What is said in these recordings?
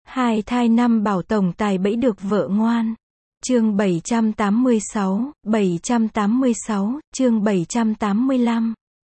Hai thai năm bảo tổng tài bẫy được vợ ngoan. Chương 786, chương 785.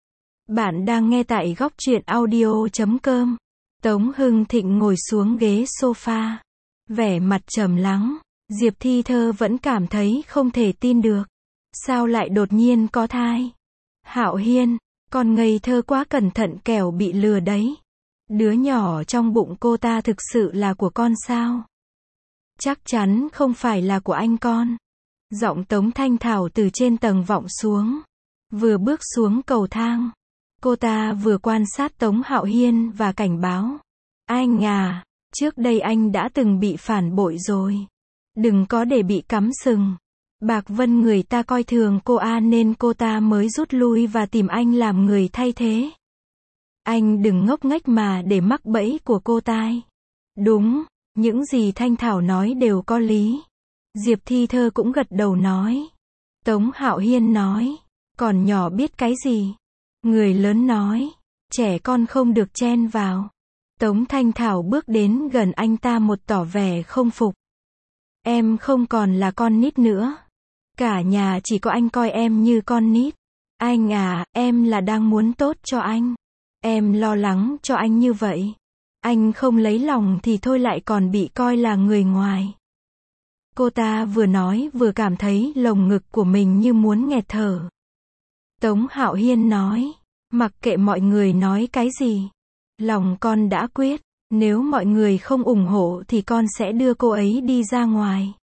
Bạn đang nghe tại góc truyện audio.com. Tống Hưng Thịnh ngồi xuống ghế sofa, vẻ mặt trầm lắng. Diệp Thi Thơ vẫn cảm thấy không thể tin được. Sao lại đột nhiên có thai? Hạo Hiên, con ngây thơ quá, cẩn thận kẻo bị lừa đấy. Đứa nhỏ trong bụng cô ta thực sự là của con sao? Chắc chắn không phải là của anh con. Giọng Tống Thanh Thảo từ trên tầng vọng xuống. Vừa bước xuống cầu thang, cô ta vừa quan sát Tống Hạo Hiên và cảnh báo. Anh à, trước đây anh đã từng bị phản bội rồi. Đừng có để bị cắm sừng. Bạc Vân người ta coi thường cô nên cô ta mới rút lui và tìm anh làm người thay thế. Anh đừng ngốc nghếch mà để mắc bẫy của cô ta. Đúng, những gì Thanh Thảo nói đều có lý. Diệp Thi Thơ cũng gật đầu nói. Tống Hạo Hiên nói, còn nhỏ biết cái gì? Người lớn nói, trẻ con không được chen vào. Tống Thanh Thảo bước đến gần anh ta một tỏ vẻ không phục. Em không còn là con nít nữa. Cả nhà chỉ có anh coi em như con nít. Anh à, em là đang muốn tốt cho anh. Em lo lắng cho anh như vậy. Anh không lấy lòng thì thôi lại còn bị coi là người ngoài. Cô ta vừa nói vừa cảm thấy lồng ngực của mình như muốn nghẹt thở. Tống Hạo Hiên nói, mặc kệ mọi người nói cái gì. Lòng con đã quyết, nếu mọi người không ủng hộ thì con sẽ đưa cô ấy đi ra ngoài.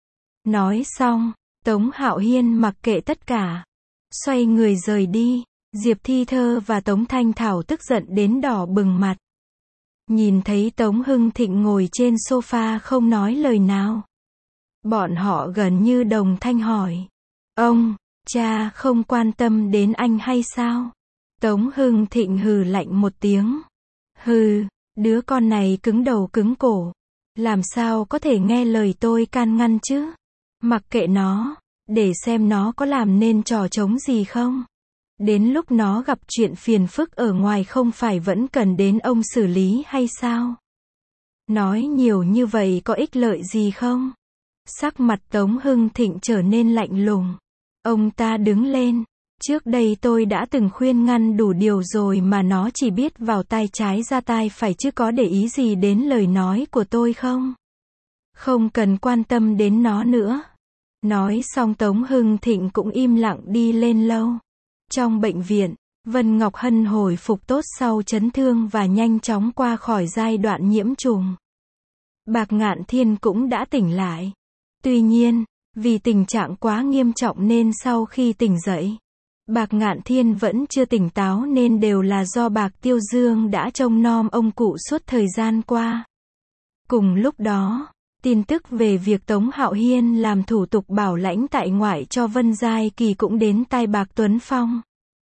Nói xong, Tống Hạo Hiên mặc kệ tất cả, xoay người rời đi. Diệp Thi Thơ và Tống Thanh Thảo tức giận đến đỏ bừng mặt. Nhìn thấy Tống Hưng Thịnh ngồi trên sofa không nói lời nào. Bọn họ gần như đồng thanh hỏi. Ông, cha không quan tâm đến anh hay sao? Tống Hưng Thịnh hừ lạnh một tiếng. Hừ, đứa con này cứng đầu cứng cổ. Làm sao có thể nghe lời tôi can ngăn chứ? Mặc kệ nó, để xem nó có làm nên trò trống gì không. Đến lúc nó gặp chuyện phiền phức ở ngoài không phải vẫn cần đến ông xử lý hay sao? Nói nhiều như vậy có ích lợi gì không? Sắc mặt Tống Hưng Thịnh trở nên lạnh lùng. Ông ta đứng lên. Trước đây tôi đã từng khuyên ngăn đủ điều rồi mà nó chỉ biết vào tai trái ra tai phải chứ có để ý gì đến lời nói của tôi không? Không cần quan tâm đến nó nữa. Nói xong Tống Hưng Thịnh cũng im lặng đi lên lâu. Trong bệnh viện, Vân Ngọc Hân hồi phục tốt sau chấn thương và nhanh chóng qua khỏi giai đoạn nhiễm trùng. Bạc Ngạn Thiên cũng đã tỉnh lại. Tuy nhiên, vì tình trạng quá nghiêm trọng nên sau khi tỉnh dậy, Bạc Ngạn Thiên vẫn chưa tỉnh táo nên đều là do Bạc Tiêu Dương đã trông nom ông cụ suốt thời gian qua. Cùng lúc đó, tin tức về việc Tống Hạo Hiên làm thủ tục bảo lãnh tại ngoại cho Vân Giai Kỳ cũng đến tai Bạc Tuấn Phong.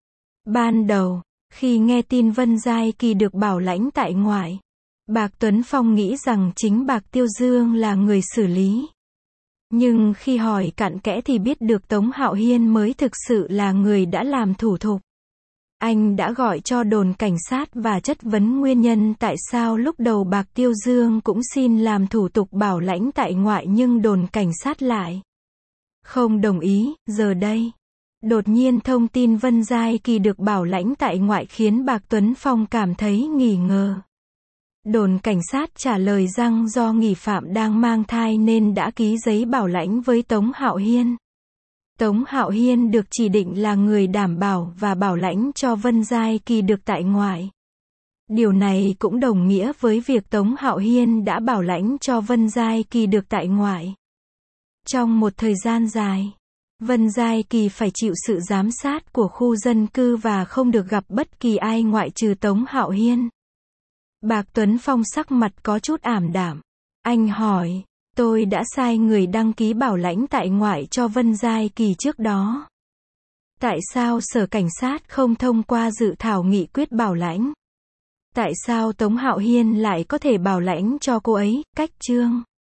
Ban đầu, khi nghe tin Vân Giai Kỳ được bảo lãnh tại ngoại, Bạc Tuấn Phong nghĩ rằng chính Bạc Tiêu Dương là người xử lý. Nhưng khi hỏi cặn kẽ thì biết được Tống Hạo Hiên mới thực sự là người đã làm thủ tục. Anh đã gọi cho đồn cảnh sát và chất vấn nguyên nhân tại sao lúc đầu Bạc Tiêu Dương cũng xin làm thủ tục bảo lãnh tại ngoại nhưng đồn cảnh sát lại không đồng ý. Giờ đây, đột nhiên thông tin Vân Giai Kỳ được bảo lãnh tại ngoại khiến Bạc Tuấn Phong cảm thấy nghi ngờ. Đồn cảnh sát trả lời rằng do nghi phạm đang mang thai nên đã ký giấy bảo lãnh với Tống Hạo Hiên. Tống Hạo Hiên được chỉ định là người đảm bảo và bảo lãnh cho Vân Giai Kỳ được tại ngoại. Điều này cũng đồng nghĩa với việc Tống Hạo Hiên đã bảo lãnh cho Vân Giai Kỳ được tại ngoại. Trong một thời gian dài, Vân Giai Kỳ phải chịu sự giám sát của khu dân cư và không được gặp bất kỳ ai ngoại trừ Tống Hạo Hiên. Bạc Tuấn Phong sắc mặt có chút ảm đạm. Anh hỏi, tôi đã sai người đăng ký bảo lãnh tại ngoại cho Vân Giai Kỳ trước đó. Tại sao Sở Cảnh sát không thông qua dự thảo nghị quyết bảo lãnh? Tại sao Tống Hạo Hiên lại có thể bảo lãnh cho cô ấy, cách chương?